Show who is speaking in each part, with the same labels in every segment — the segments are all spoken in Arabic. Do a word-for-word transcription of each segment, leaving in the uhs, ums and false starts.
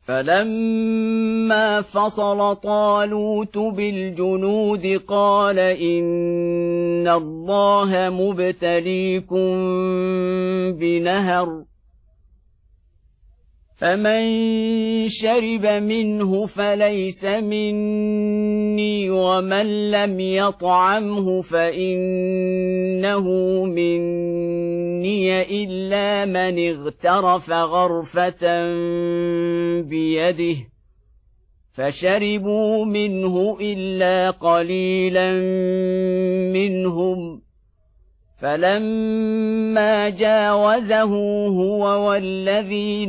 Speaker 1: فلما فصل طالوت بالجنود قال إن الله مبتليكم بنهر فمن شرب منه فليس مني ومن لم يطعمه فإنه مني إلا من اغترف غرفة بيده فشربوا منه إلا قليلا منهم فلما جاوزه هو والذين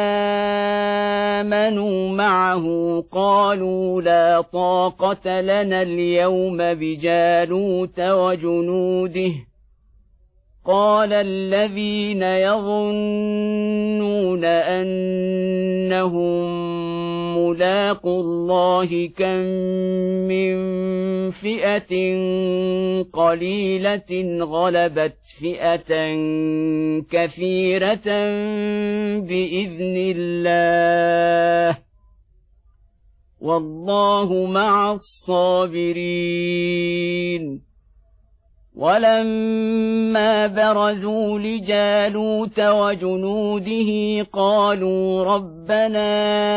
Speaker 1: آمنوا معه قالوا لا طاقة لنا اليوم بجالوت وجنوده قال الذين يظنون أنهم ملاقو الله كم من فئة قليلة غلبت فئة كثيرة بإذن الله والله مع الصابرين. ولما برزوا لجالوت وجنوده قالوا ربنا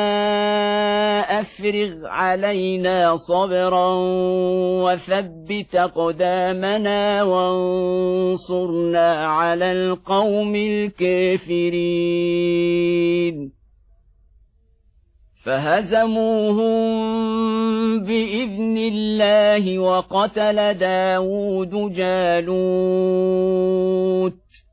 Speaker 1: أفرغ علينا صبرا وثبت أقدامنا وانصرنا على القوم الكافرين فهزموهم بإذن الله وقتل داود جالوت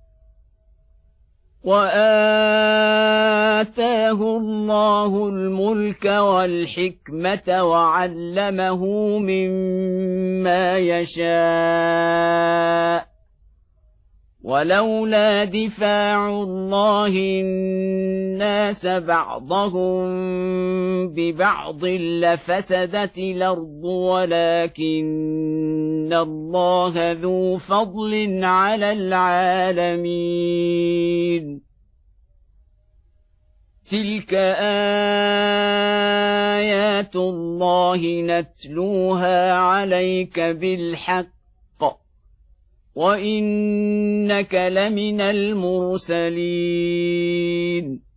Speaker 1: وآتاه الله الملك والحكمة وعلمه مما يشاء ولولا دفاع الله الناس بعضهم ببعض لفسدت الأرض ولكن الله ذو فضل على العالمين. تلك آيات الله نتلوها عليك بالحق وإنك لمن المرسلين.